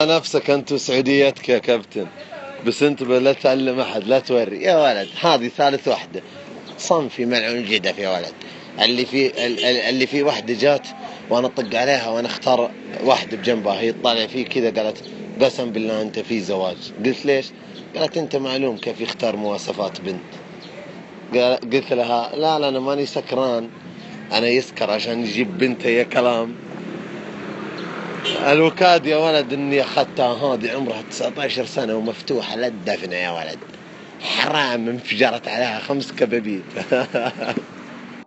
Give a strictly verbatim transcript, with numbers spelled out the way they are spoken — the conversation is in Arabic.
نفسك انت وسعوديتك يا كابتن، بس انت لا تعلم احد، لا توري يا ولد. هذه ثالث وحده صنفي ملعون الجدف يا ولد. اللي في اللي في وحده جات وانا اطق عليها وانا اختار واحده بجنبها، هي تطالع فيه كذا قالت قسم بالله انت في زواج. قلت ليش؟ قالت انت معلوم كيف يختار مواصفات بنت. قلت لها لا لا انا ماني سكران، انا يسكر عشان يجيب بنته يا كلام. الوكاد يا ولد اني اخذتها هذه عمرها تسعة عشر سنة ومفتوحة للدفنة يا ولد، حرام انفجرت عليها خمس كبابيت.